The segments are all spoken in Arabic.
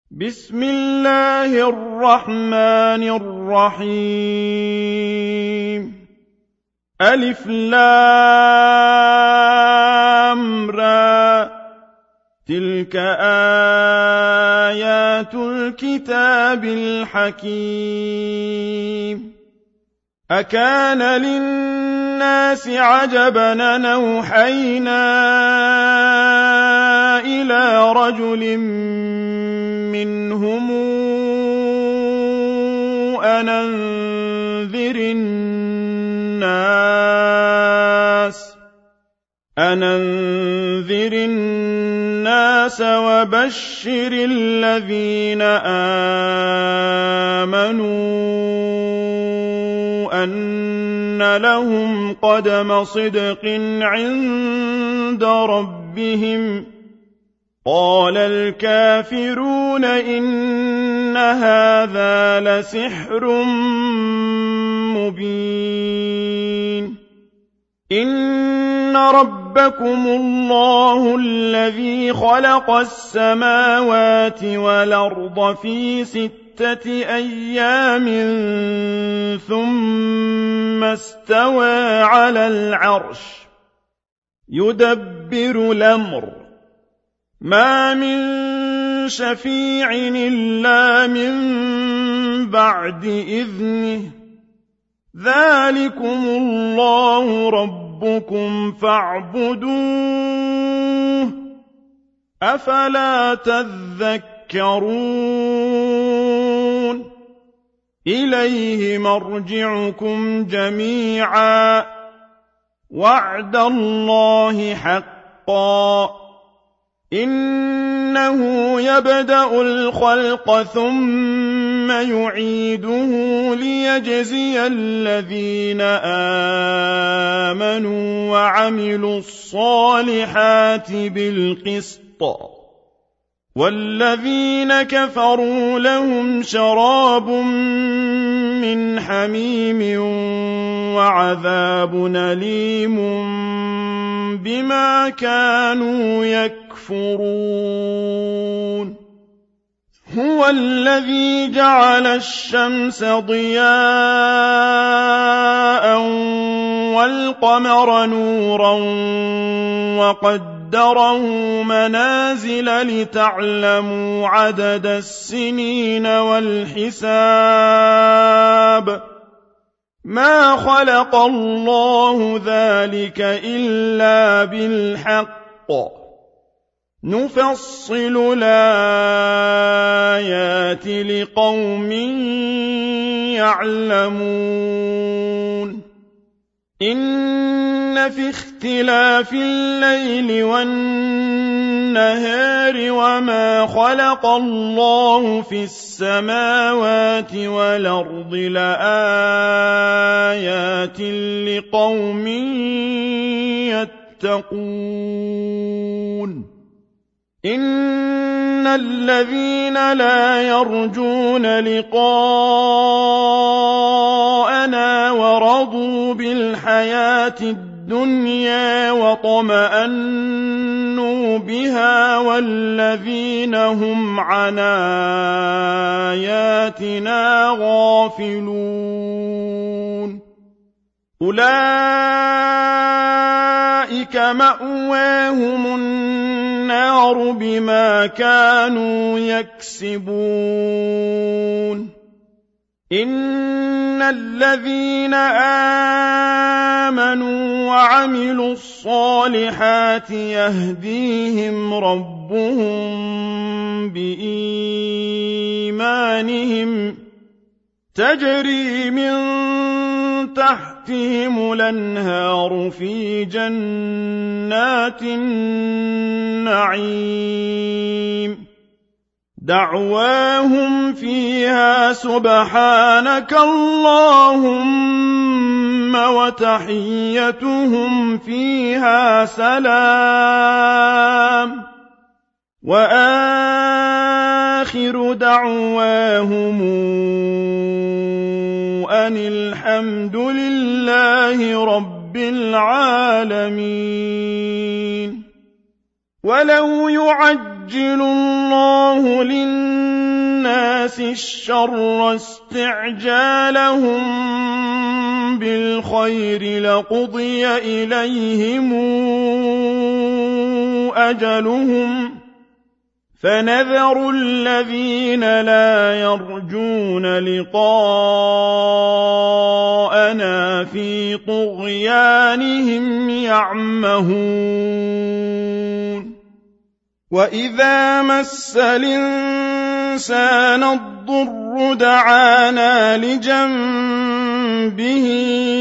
بسم الله الرحمن الرحيم ألف لام را تلك آيات الكتاب الحكيم أكان للناس عجبا أن أوحينا إلى رجل منهم أن أنذر الناس وبشر الذين آمنوا أن لهم قدم صدق عند ربهم قال الكافرون إن هذا لسحر مبين إن ربكم الله الذي خلق السماوات والأرض في 6 أيام ثم استوى على العرش يدبر الأمر ما من شفيع إلا من بعد إذنه ذلكم الله ربكم فاعبدوه أفلا تذكرون إليه مرجعكم جميعا وعد الله حقا إنه يبدأ الخلق ثم يعيده ليجزي الذين آمنوا وعملوا الصالحات بالقسط والذين كفروا لهم شراب من حميم وعذاب أليم بما كانوا يكفرون هو الذي جعل الشمس ضياء والقمر نورا وقدره منازل لتعلموا عدد السنين والحساب ما خلق الله ذلك إلا بالحق نفصل الآيات لقوم يعلمون إن في اختلاف الليل والنهار وما خلق الله في السماوات والأرض لآيات لقوم يتقون إن الذين لا يرجون لقاءنا ورضوا بالحياة الدنيا وطمأنوا بها والذين هم عن آياتنا غافلون أولئك مأواهم النار بما كانوا يكسبون إن الذين آمنوا وعملوا الصالحات يهديهم ربهم بإيمانهم تجري من تحتهم الأنهار في جنات النعيم دعواهم فيها سبحانك اللهم وتحيتهم فيها سلام وآخر دعواهم أن الحمد لله رب العالمين ولو يعجل يعجل الله للناس الشر استعجالهم بالخير لقضي إليهم أجلهم فنذر الذين لا يرجون لقاءنا في طغيانهم يعمهون وإذا مس الإنسان الضر دعانا لجنبه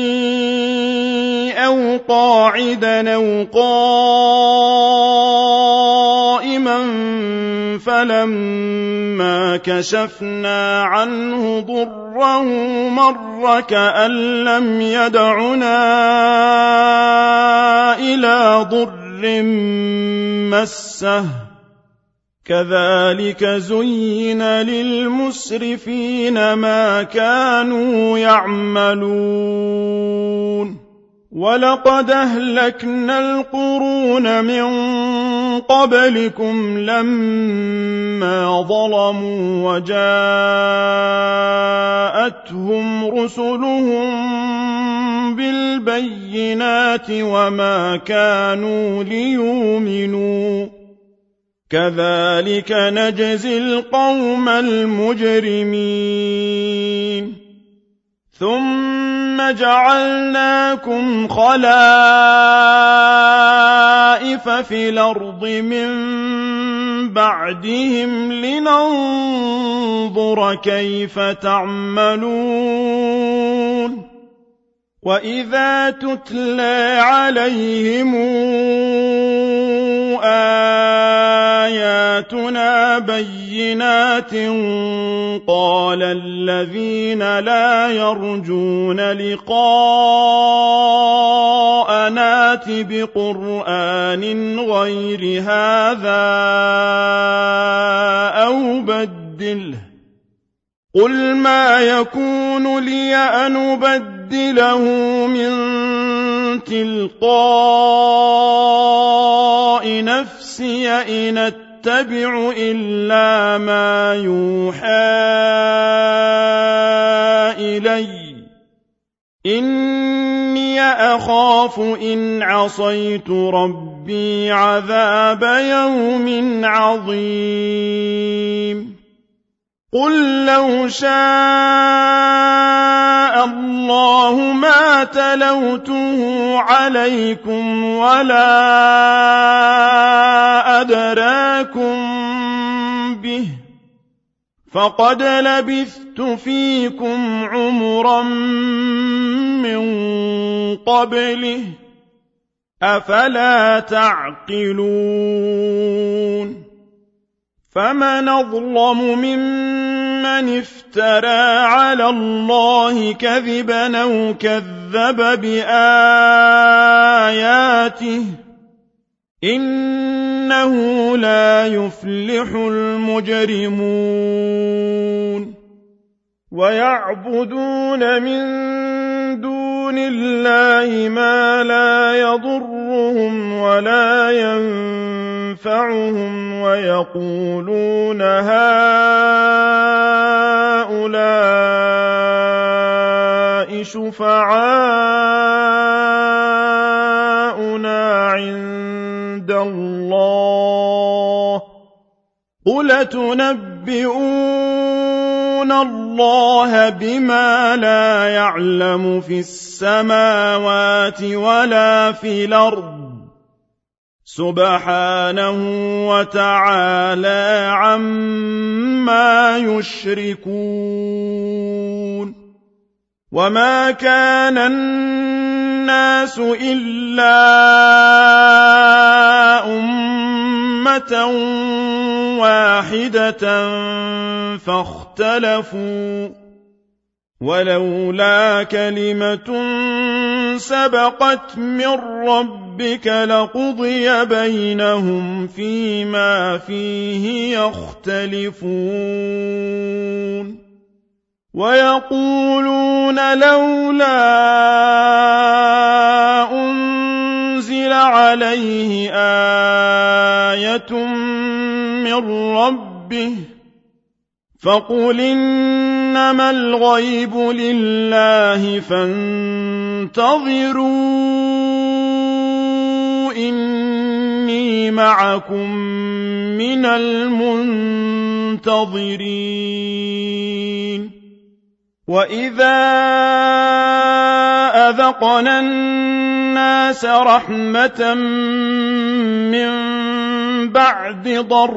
أو قاعدا أو قائما فلما كشفنا عنه ضره مر كأن لم يدعنا إلى ضر مسه كذلك زين للمسرفين ما كانوا يعملون ولقد أهلكنا القرون من قبلكم لما ظلموا وجاءتهم رسلهم بالبينات وما كانوا ليؤمنوا كذلك نجزي القوم المجرمين ثم جعلناكم خلائف في الأرض من بعدهم لننظر كيف تعملون وإذا تتلى عليهم آياتنا بينات قال الذين لا يرجون لقاءنا ائت بقرآن غير هذا أو بدله قل ما يكون لي أن أبدله من تلقاء نفسي إن أتبع إلا ما يوحى إلي إني أخاف إن عصيت ربي عذاب يوم عظيم قل لو شاء الله ما تلوته عليكم ولا أدراكم به فقد لبثت فيكم عمرا من قبله أفلا تعقلون فمن أظلم ممن افترى على الله كذبا أو كذب بآياته إنه لا يفلح المجرمون ويعبدون من دون الله ما لا يضرهم ولا ينفعهم ويقولون هؤلاء شفعاؤنا عند الله قل تنبئون الله بما لا يعلم في السماوات ولا في الأرض سبحانه وتعالى عما يشركون وما كان الناس إلا أمة واحدة فاختلفوا ولولا كلمة سبقت من ربك لقضي بينهم فيما فيه يختلفون ويقولون لولا أنزل عليه آية من ربه فقل إنما الغيب لله فانتظروا إني معكم من المنتظرين وإذا أذقنا الناس رحمة من بعد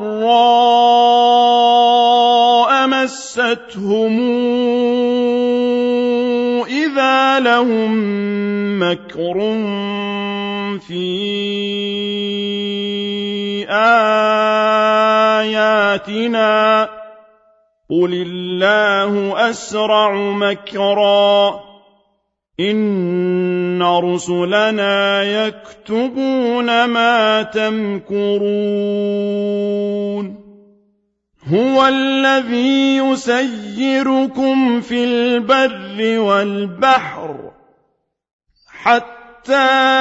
ضراء مستهم إذا لهم مكر في آياتنا قل الله أسرع مكرا إن رسلنا يكتبون ما تمكرون هو الذي يسيركم في البر والبحر حتى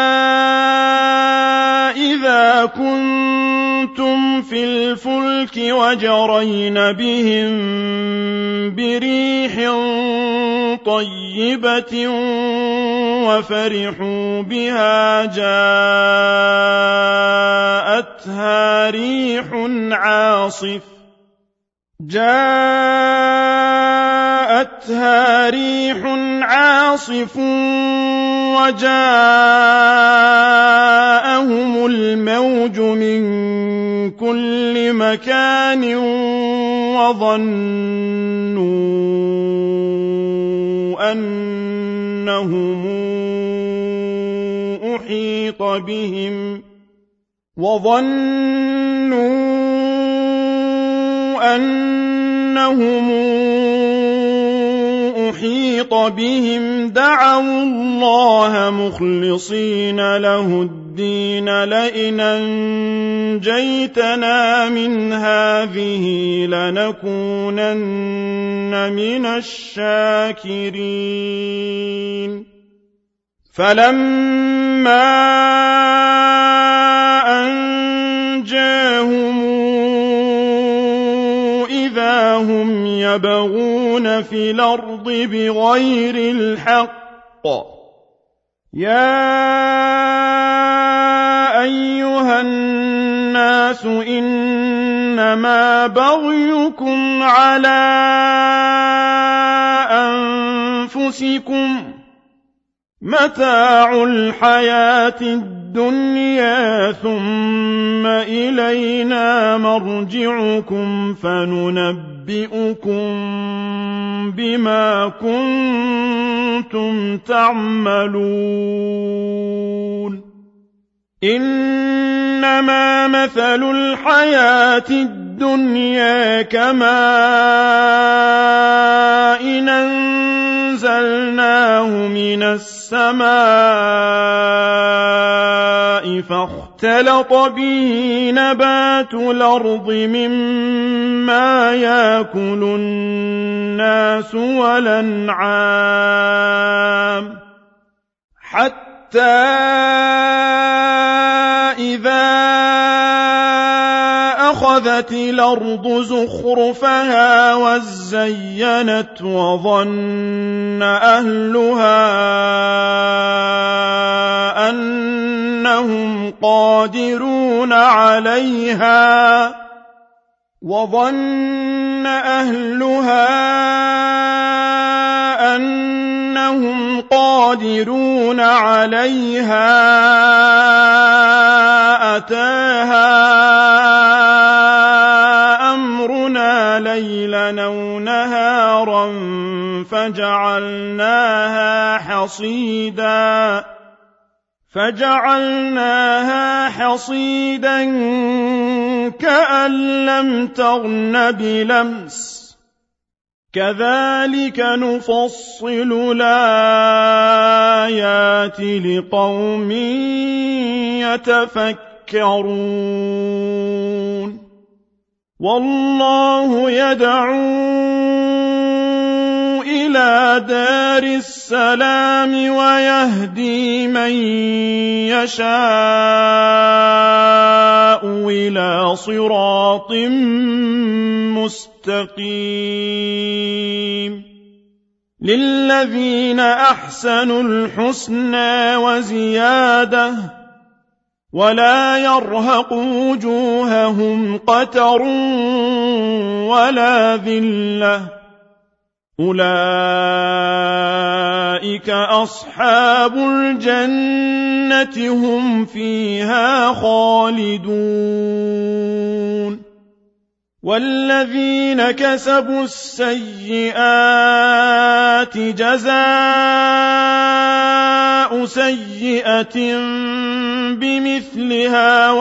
إذا كنتم في الفلك وجرين بهم بريح طيبة وفرحوا بها جاءتها ريح عاصف وجاءهم الموج من كل مكان وظنوا أنهم أحيط بهم دعوا الله مخلصين له الدين لئن أنجيتنا من هذه لنكونن من الشاكرين فلما أنجاهم إذا هم يبغون في الأرض بغير الحق يا أيها الناس إنما بغيكم على أنفسكم متاع الحياة الدنيا ثم إلينا مرجعكم فننبئكم بما كنتم تعملون إنما مثل الحياة الدنيا كماء أنزلناه من السماء فاختلط به نبات الأرض مما يأكل الناس والأنعام حتى إذا أخذت الأرض زخرفها وزينت وظن أهلها أنهم قادرون عليها أتاها أمرنا ليلا أو نهارا فجعلناها حصيدا كأن لم تغن بلمس كذلك نفصل الآيات لقوم يتفكرون والله يدعو إلى إلى دار السلام ويهدي من يشاء إلى صراط مستقيم للذين أحسنوا الحسنى وزيادة ولا يرهق وجوههم قتر ولا ذلة أولئك أصحاب الجنة هم فيها خالدون والذين كسبوا السيئات جزاء سيئة بمثلها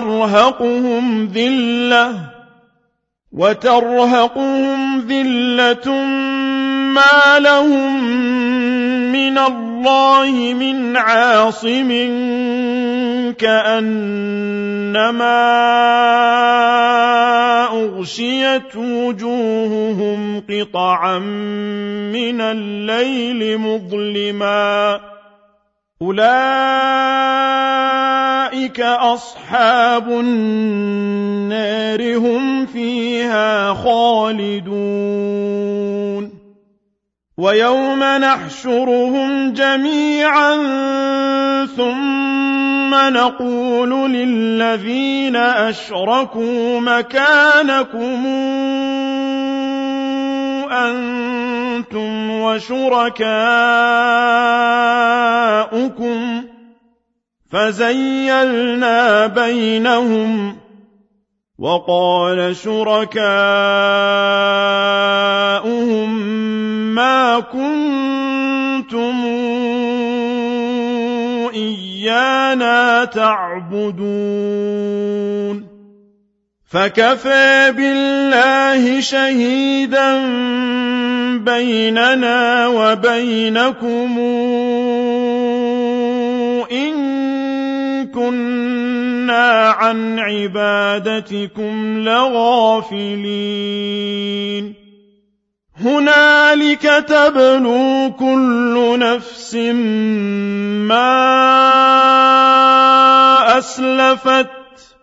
وترهقهم ذلة ما لهم من الله من عاصم كأنما أغشيت وجوههم قطعا من الليل مظلما أولئك أصحاب النار هم فيها خالدون ويوم نحشرهم جميعا ثم نقول للذين أشركوا مكانكم أنتم وشركاؤكم فزيلنا بينهم وقال شركاؤهم ما كنتم إيانا تعبدون فكفى بالله شهيدا بيننا وبينكم إن كنا عن عبادتكم لغافلين هنالك تبلو كل نفس ما أسلفت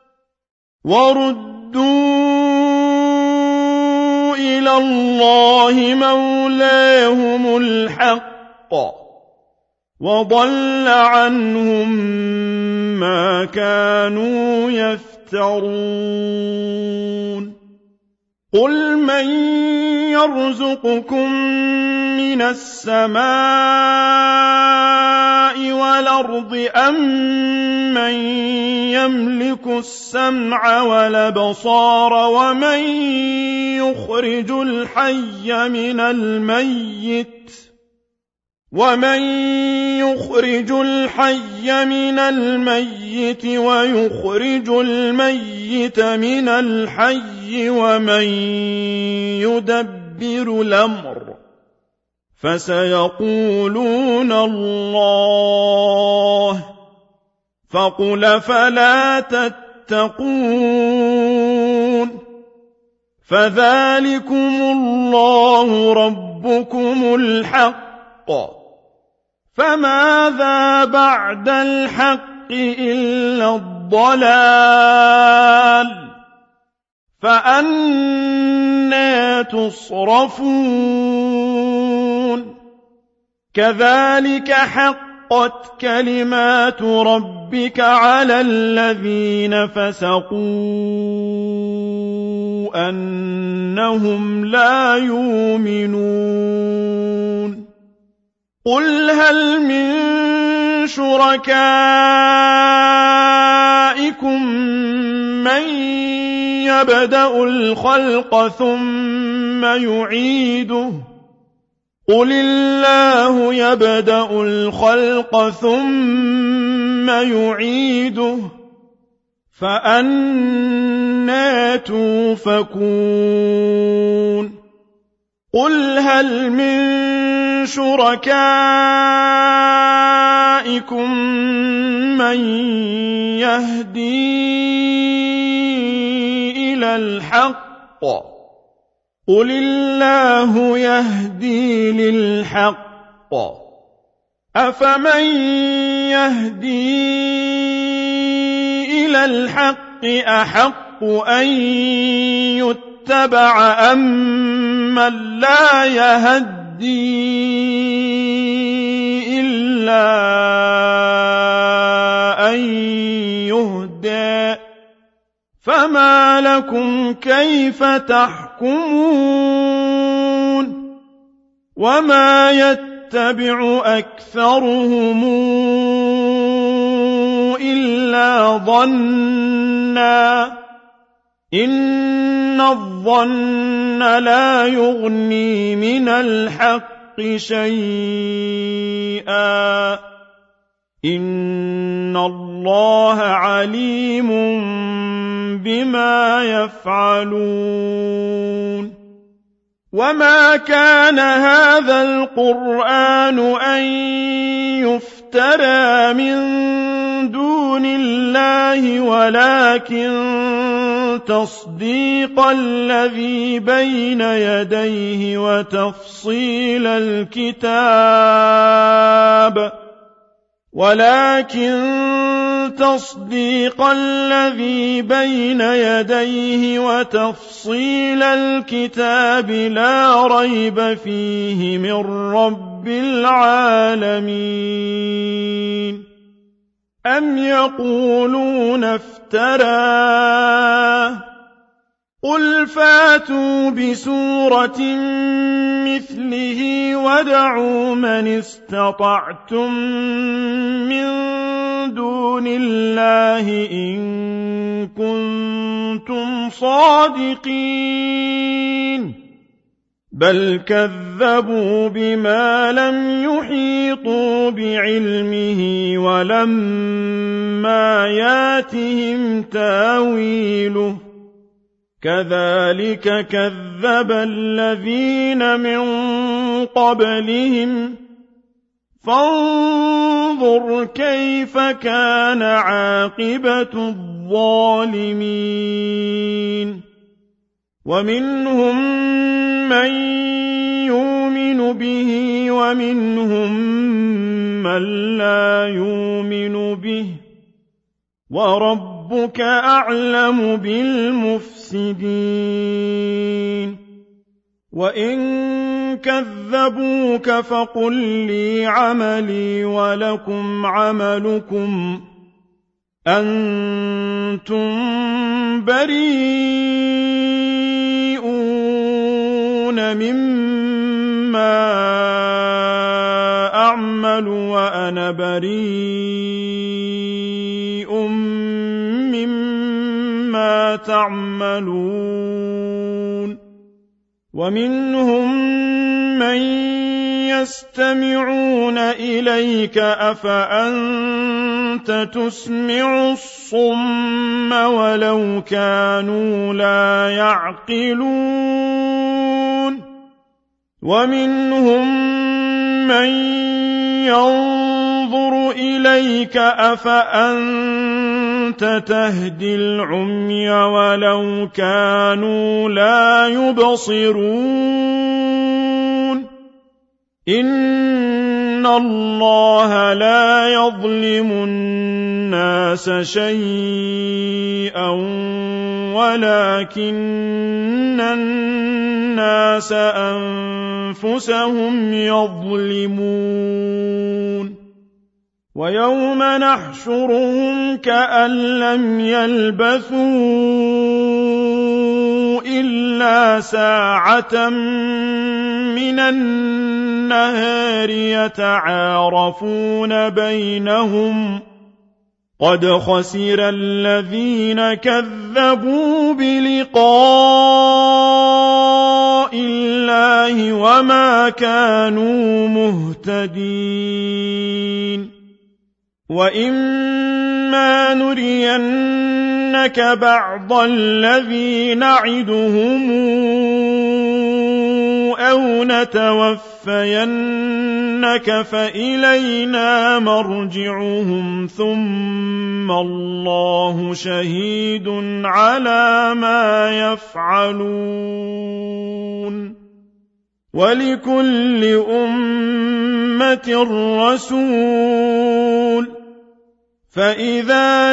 وردوا إلى الله مولاهم الحق وضل عنهم ما كانوا يفترون قل من يرزقكم من السماء والأرض أم من يملك السمع والأبصار ومن يخرج الحي من الميت ويخرج الميت من الحي ومن يدبر الأمر فسيقولون الله فقل فلا تتقون فذلكم الله ربكم الحق فماذا بعد الحق إلا الضلال فأنى تصرفون كذلك حقت كلمات ربك على الذين فسقوا أنهم لا يؤمنون قل هل من شركائكم من يبدأ الخلق ثم يعيده قل الله يبدأ الخلق ثم يعيده فأنى توفكون قل هل من شركائكم من يهدي إلى الحق قل الله يهدي للحق أفمن يهدي إلى الحق أحق أن يتبع أمن لا يهدي إلا أن يهدى فما لكم كيف تحكمون وما يتبع أكثرهم إلا ظنا إن الظن لا يغني من الحق شيئا إن الله عليم بما يفعلون وما كان هذا القرآن أن يفترى من دون الله ولكن تصديق الذي بين يديه وتفصيل الكتاب لا ريب فيه من رب العالمين أم يقولون افتراه قل فاتوا بسورة مثله وادعوا من استطعتم من دون الله إن كنتم صادقين بل كذبوا بما لم يحيطوا بعلمه ولما ياتهم تاويله كذلك كذب الذين من قبلهم فانظر كيف كان عاقبة الظالمين ومنهم من يؤمن به ومنهم من لا يؤمن به وربك أعلم بالمفسدين وإن كذبوك فقل لي عملي ولكم عملكم أنتم بريئون مما أعمل وأنا بريء مما تعملون ومنهم من يستمعون إليك أفأنت تسمع الصم ولو كانوا لا يعقلون ومنهم من ينظر إليك أفأنت تهدي العمي ولو كانوا لا يبصرون إن الله لا يظلم الناس شيئا ولكن الناس أنفسهم يظلمون ويوم نحشرهم كأن لم يلبثوا إلا ساعة من النهار يتعارفون بينهم قد خسر الذين كذبوا بلقاء الله وما كانوا مهتدين وإما نرينك بعض الذي نعدهم أو أو نتوفينك فإلينا مرجعهم ثم الله شهيد على ما يفعلون ولكل أمة رسول فإذا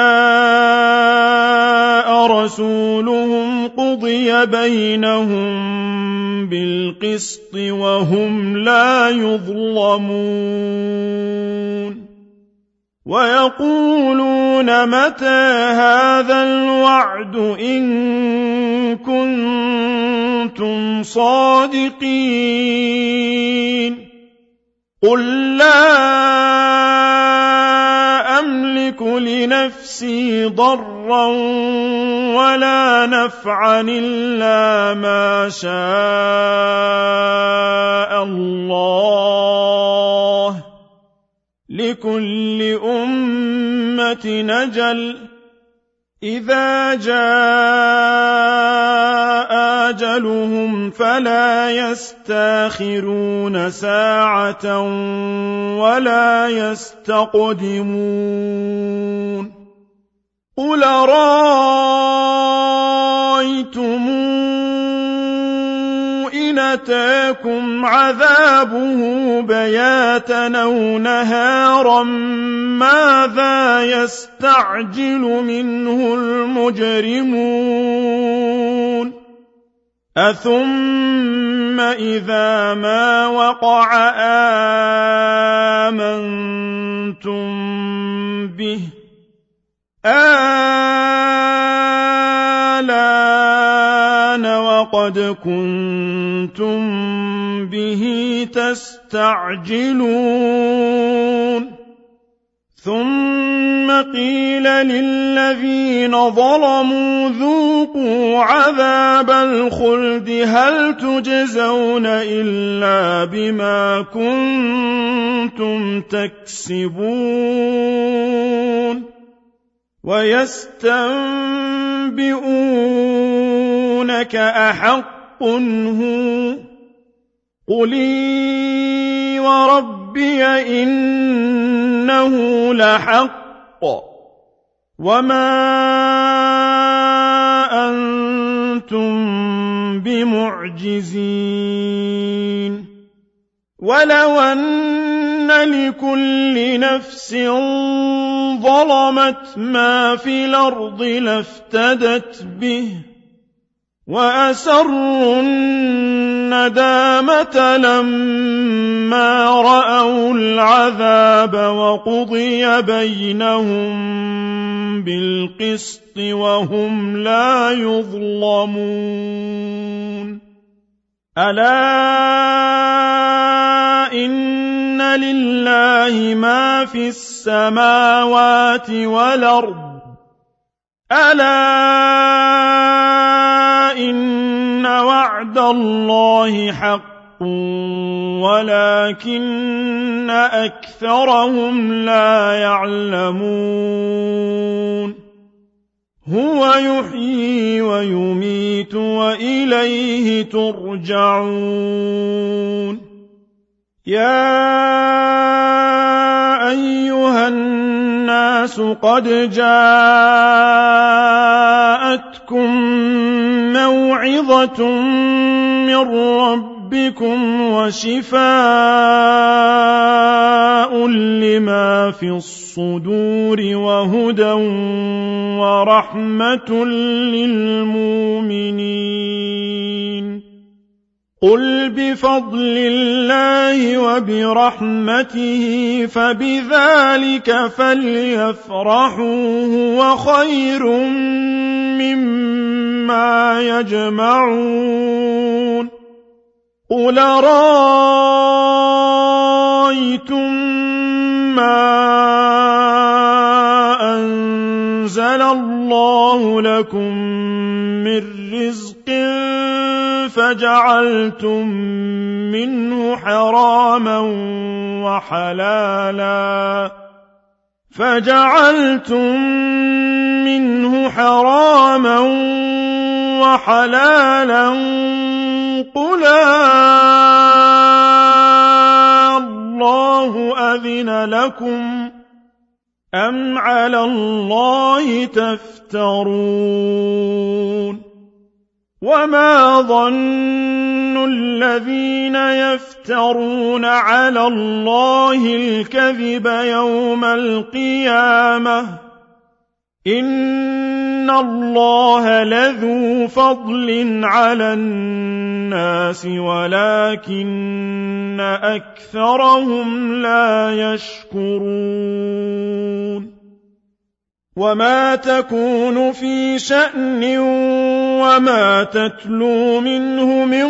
جاء رسولهم قضي بينهم بالقسط وهم لا يظلمون ويقولون متى هذا الوعد إن كنتم صادقين قل لا أملك لنفسي ضرا ولا نفعا إلا ما شاء الله لكل أمة أجل إذا جاء أجلهم فلا يستأخرون ساعة ولا يستقدمون قل رأيتم إن أتاكم عذابه بياتا أو نهارا ماذا يستعجل منه المجرمون أثم إذا ما وقع آمنتم به آلان وقد كنتم به تستعجلون ثم قيل للذين ظلموا ذوقوا عذاب الخلد هل تجزون إلا بما كنتم تكسبون ويستنبئونك أحق هو قل إي وربي إنه لحق وما أنتم بمعجزين ولو أن لكل نفس ظلمت ما في الأرض لافتدت به وأسروا الندامة لما رأوا العذاب وقضي بينهم بالقسط وهم لا يظلمون ألا إن لله ما في السماوات والأرض ألا إن وعد الله حق ولكن أكثرهم لا يعلمون هو يحيي ويميت وإليه ترجعون يا أيها الناس قد جاءتكم موعظة من ربكم وشفاء لما في الصدور وهدى ورحمة للمؤمنين قل بفضل الله وبرحمته فبذلك فليفرحوا هو خير مما يجمعون قل رأيتم ما أنزل الله لكم من رزق فجعلتم منه حراما فجعلتم منه حراما وحلالا قل الله أذن لكم أم على الله تفترون وما ظن الذين يفترون على الله الكذب يوم القيامة إن الله لذو فضل على الناس ولكن أكثرهم لا يشكرون وما تكون في شأن وما تتلو منه من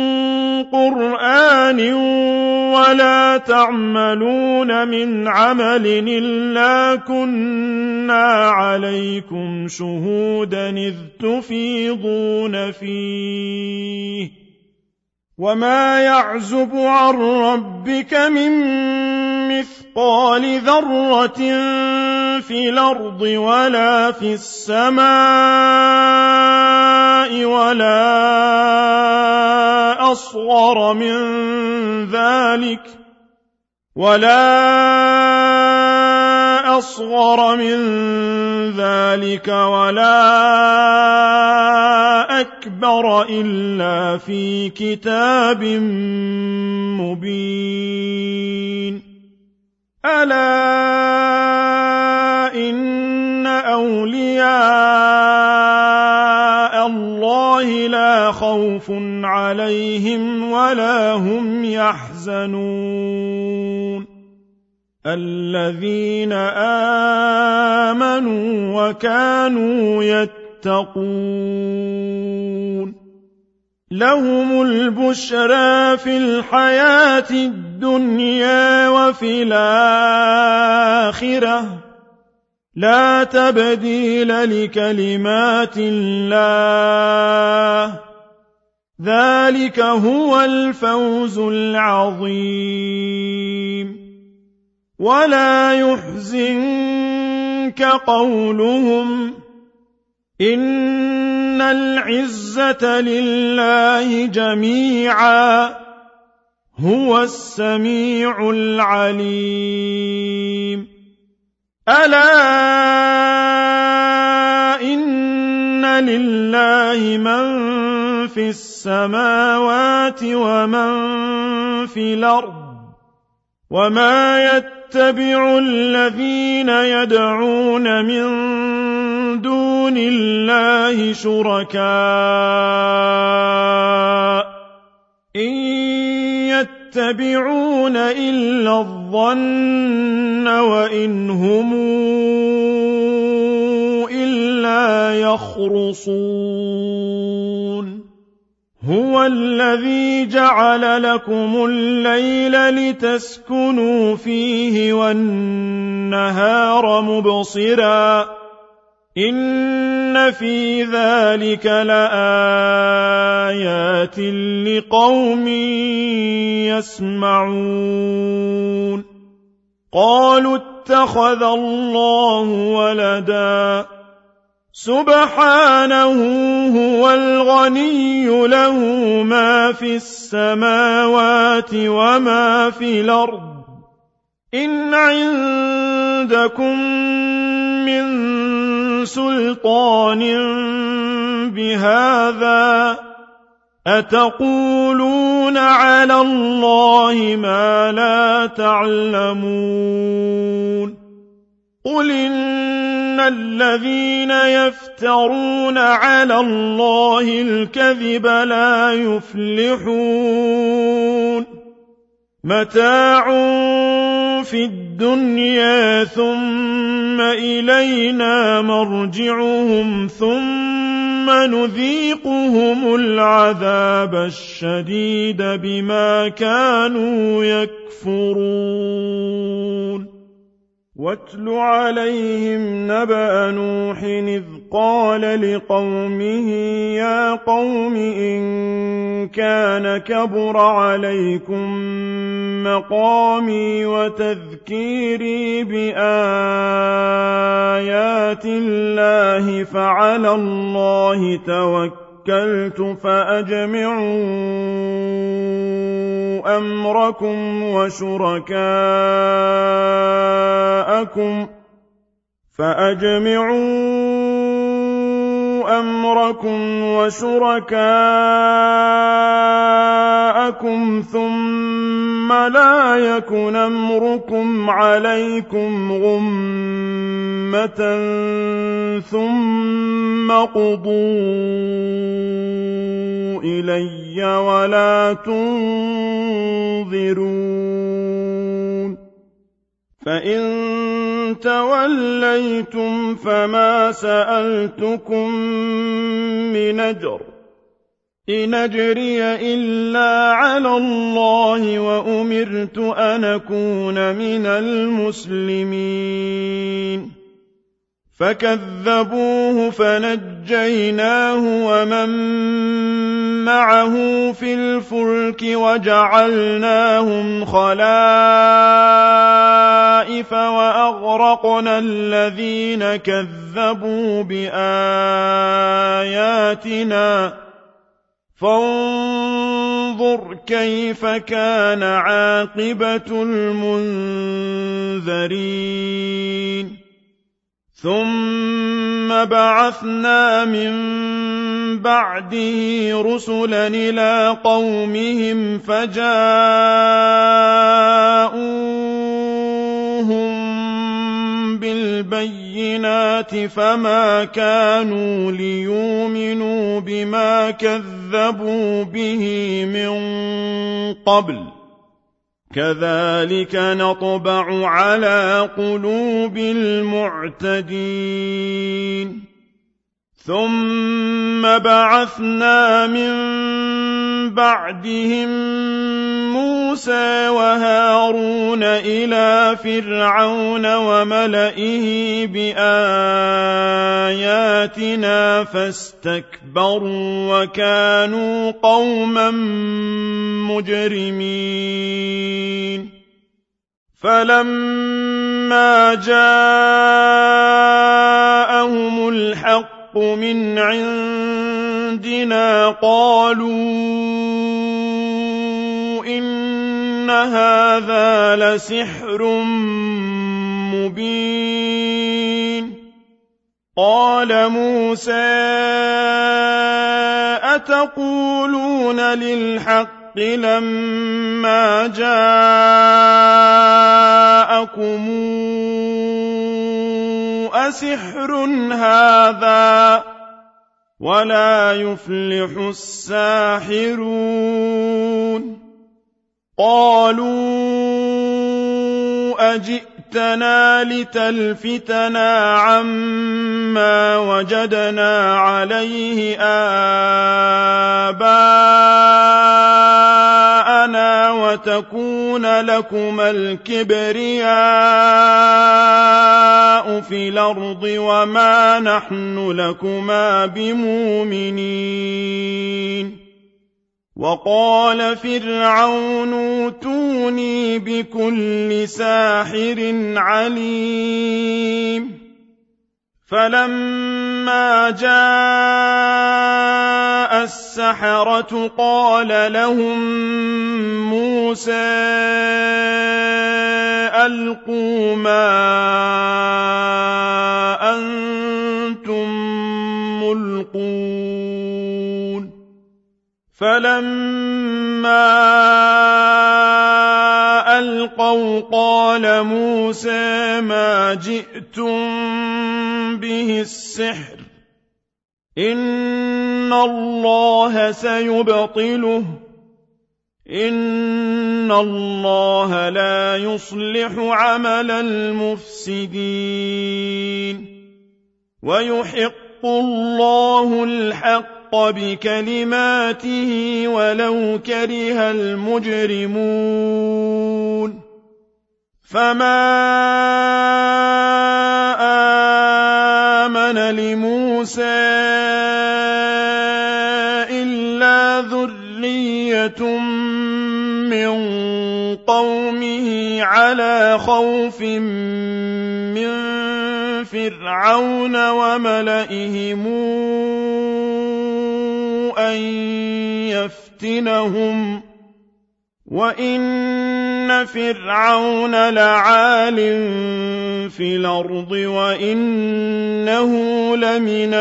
قرآن ولا تعملون من عمل إلا كنا عليكم شهودا إذ تفيضون فيه وما يعزب عن ربك من مثقال ذرة في الأرض ولا في السماء ولا أصغر من ذلك ولا أكبر إلا في كتاب مبين ألا إن أولياء الله لا خوف عليهم ولا هم يحزنون الذين آمنوا وكانوا يتقون لهم البشرى في الحياة الدنيا وفي الآخرة لا تبديل لكلمات الله ذلك هو الفوز العظيم ولا يحزنك قولهم إن العزة لله جميعا هو السميع العليم ألا إن لله من في السماوات ومن في الأرض وما يتبع الذين يدعون من دون الله شركاء إن يتبعون إلا الظن وإن هم إلا يخرصون هو الذي جعل لكم الليل لتسكنوا فيه والنهار مبصرا إن في ذلك لآيات لقوم يسمعون قالوا اتخذ الله ولدا سبحانه هو الغني له ما في السماوات وما في الأرض إن عندكم من سلطان بهذا أتقولون على الله ما لا تعلمون قل إن الذين يفترون على الله الكذب لا يفلحون متاع في الدنيا ثم إلينا مرجعهم ثم نذيقهم العذاب الشديد بما كانوا يكفرون واتل عليهم نبأ نوح إذ قال لقومه يا قوم إن كان كبر عليكم مقامي وتذكيري بآيات الله فعلى الله توكلت فأجمعوا أمركم وشركاءكم ثم لا يكن أمركم عليكم غمة ثم قضوا إلي ولا تنظرون فإن توليتم فما سألتكم من أجر إن أجري إلا على الله وأمرت أن أكون من المسلمين فكذبوه فنجيناه ومن معه في الفلك وجعلناهم خلائف وأغرقنا الذين كذبوا بآياتنا فانظر كيف كان عاقبة المنذرين ثم بعثنا من بعده رسلا إلى قومهم فجاءوهم بالبينات فما كانوا ليؤمنوا بما كذبوا به من قبل كذلك نطبع على قلوب المعتدين ثم بعثنا من بعدهم موسى وهارون إلى فرعون وملئه بآياتنا فاستكبروا وكانوا قوما مجرمين فلما جاءهم الحق من عندنا قالوا إن هذا لسحر مبين قال موسى أتقولون للحق لما جاءكم أسحر هذا ولا يفلح الساحرون قالوا أجئتنا لتلفتنا عما وجدنا عليه آباءنا وتكون لكما الكبرياء في الأرض وما نحن لكما بمؤمنين وقال فرعون ائتوني بكل ساحر عليم فلما جاء السحرة قال لهم موسى ألقوا ما أنتم ملقون فلما ألقوا قال موسى ما جئتم به السحر إن الله سيبطله إن الله لا يصلح عمل المفسدين ويحق الله الحق بكلماته ولو كره المجرمون فما آمن لموسى إلا ذرية من قومه على خوف من فرعون وملئهم أن يفتنهم وإن فرعون لعال في الأرض وإنه لمن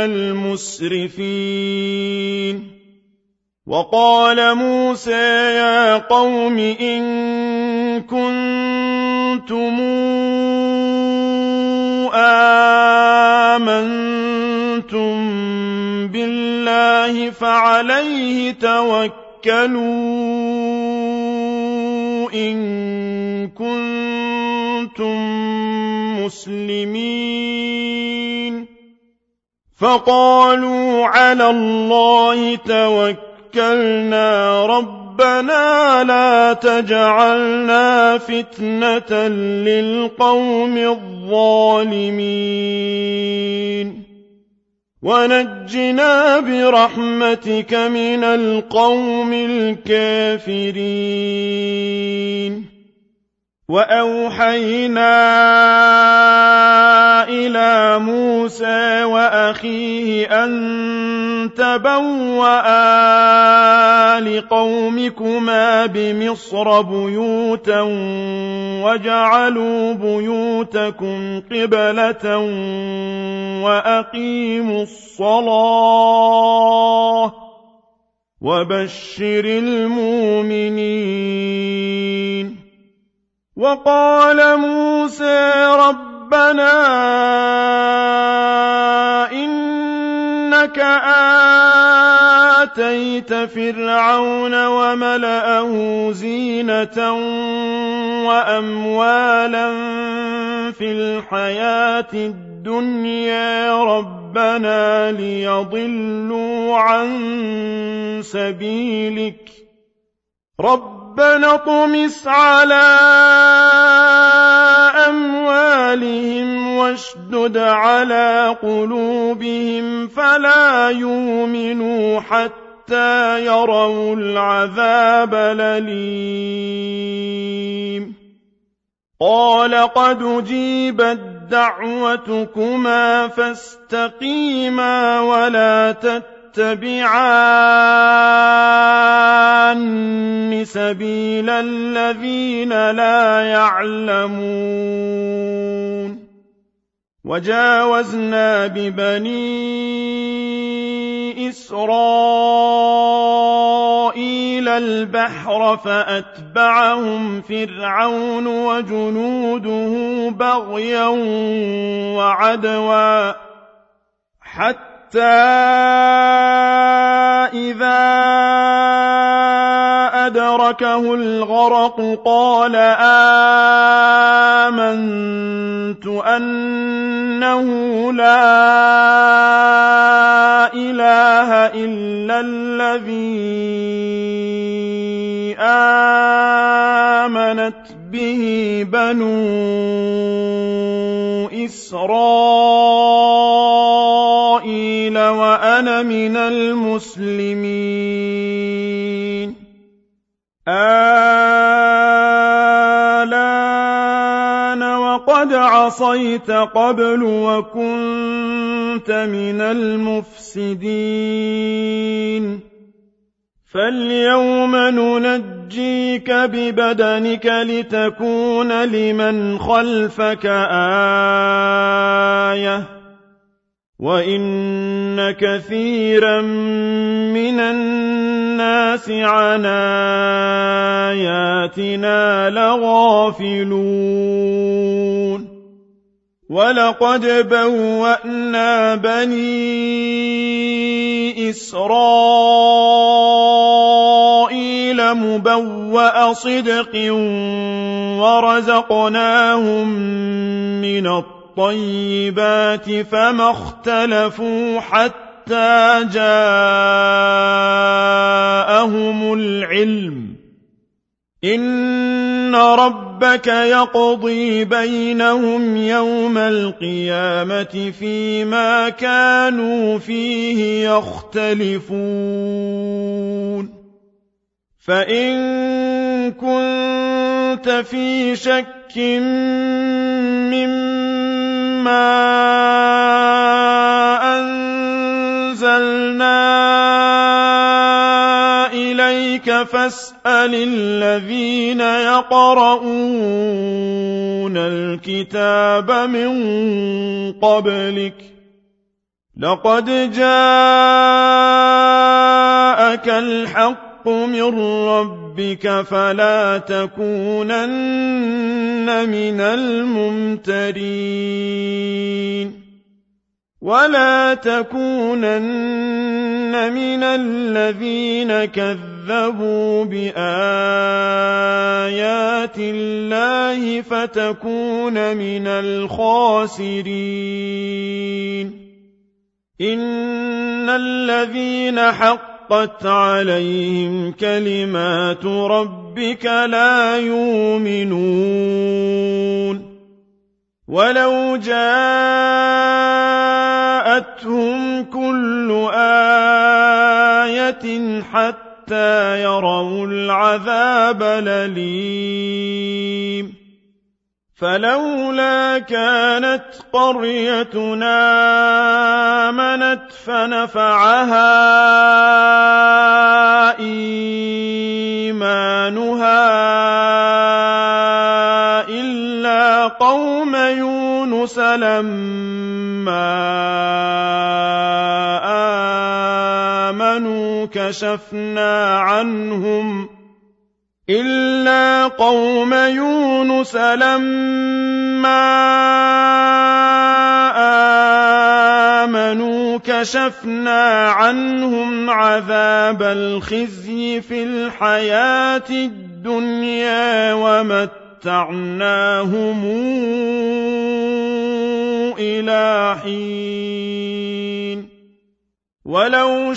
المسرفين وقال موسى يا قوم إن كنتم آمنتم بالله فعليه توكلوا إن كنتم مسلمين فقالوا على الله توكلنا ربنا لا تجعلنا فتنة للقوم الظالمين ونجنا برحمتك من القوم الكافرين وأوحينا إلى موسى وأخيه أن تبوأ لقومكما بمصر بيوتا وجعلوا بيوتكم قبلة وأقيموا الصلاة وبشر المؤمنين وقال موسى ربنا إنك آتيت فرعون وملأه زينة وأموالا في الحياة الدنيا ربنا ليضلوا عن سبيلك ربنا اطمس على أموالهم واشدد على قلوبهم فلا يؤمنوا حتى يروا العذاب الأليم قال قد أجيبت دعوتكما فاستقيما ولا تتبعان سبيل الذين لا يعلمون وجاوزنا ببني إسرائيل البحر فأتبعهم فرعون وجنوده بغيا وعدوا حتى إذا أدركه الغرق قال آمنت أنه لا إله إلا الذي آمنت به بنو إسرائيل وأنا من المسلمين الآن وقد عصيت قبل وكنت من المفسدين فاليوم ننجيك ببدنك لتكون لمن خلفك آية وإن كثيرا من الناس عن آياتنا لغافلون ولقد بوأنا بني إسرائيل مبوأ صدق ورزقناهم من الطيبات فما اختلفوا حتى جاءهم العلم إن ربك يقضي بينهم يوم القيامة فيما كانوا فيه يختلفون فإن كنت في شك مما أنزلنا إليك فاسأل الذين يقرؤون الكتاب من قبلك لقد جاءك الحق من ربك فلا تكونن من الممترين ولا تكونن من الذين كذبوا بآيات الله فتكون من الخاسرين إن الذين حقت عليهم كلمات ربك لا يؤمنون ولو جاءتهم كل آية حتى يروا العذاب الأليم فلولا كانت قريتنا آمنت فنفعها إيمانها إلا قوم يونس لما آمنوا كشفنا عنهم عذاب الخزي في الحياة الدنيا ومتعناهم إلى حين ولو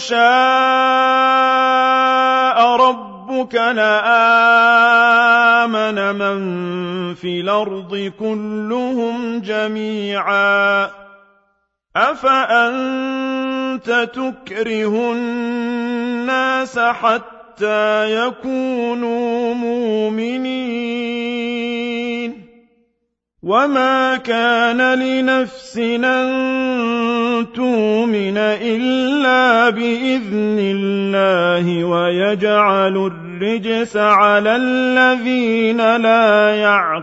شاء ربك لآمن من في الأرض كلهم جميعا أفأنت تكره الناس حتى يكونوا مؤمنين وما كان لنفس أن تؤمن إلا بإذن الله ويجعل الرجس على الذين لا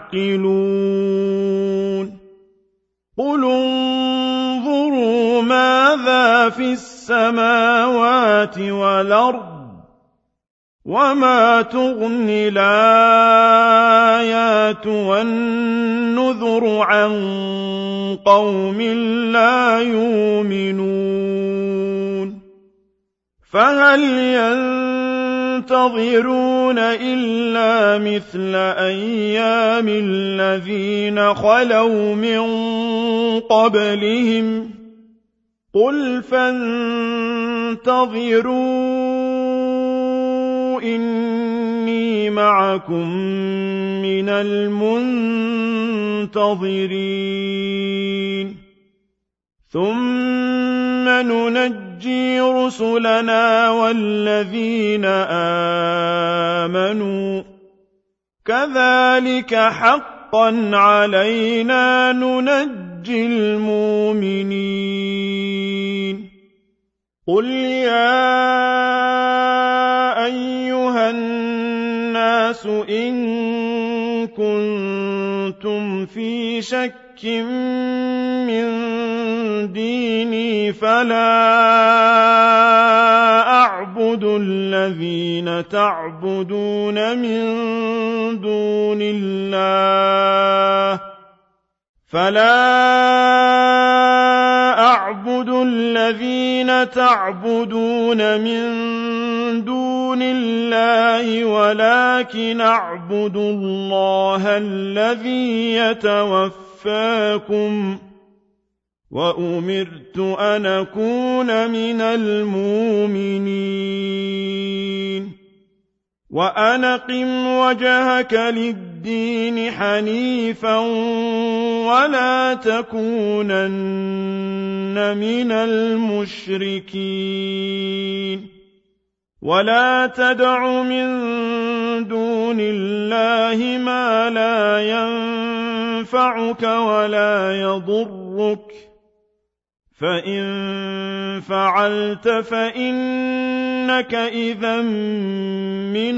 يعقلون قل انظروا ماذا في السماوات والأرض وما تغني الآيات والنذر عن قوم لا يؤمنون فهل ينتظرون إلا مثل أيام الذين خلوا من قبلهم قل فانتظروا إني معكم من المنتظرين ثم ننجي رسلنا والذين آمنوا كذلك حقا علينا ننجي المؤمنين قل يا أيها الناس إن كنتم في شك من ديني فلا أعبد الذين تعبدون من دون الله ولكن أعبد الله الذي يتوفاكم وأمرت أن أكون من المؤمنين وأن أقم وجهك للدين حنيفا ولا تكونن من المشركين ولا تدع من دون الله ما لا ينفعك ولا يضرك فإن فعلت فإنك إذا من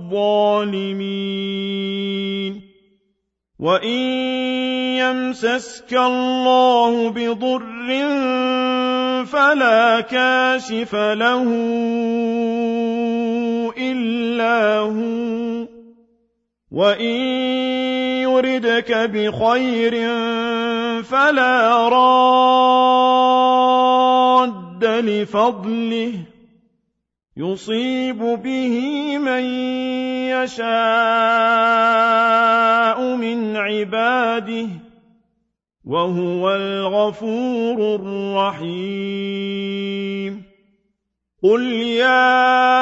الظالمين وإن يمسسك الله بضر فلا كاشف له إلا هو وإن يردك بخير فلا راد لفضله يصيب به من يشاء من عباده وهو الغفور الرحيم قل يا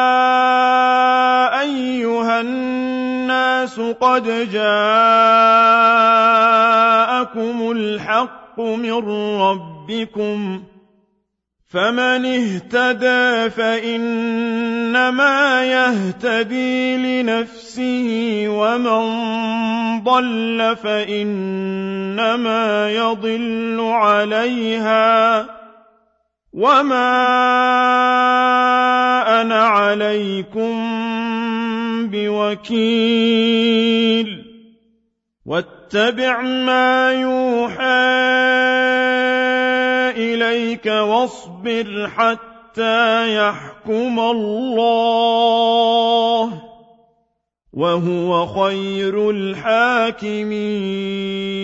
أيها الناس قد جاءكم الحق من ربكم فمن اهتدى فإنما يهتدي لنفسه ومن ضل فإنما يضل عليها وما أنا عليكم بوكيل واتبع ما يوحى إليك واصبر حتى يحكم الله وهو خير الحاكمين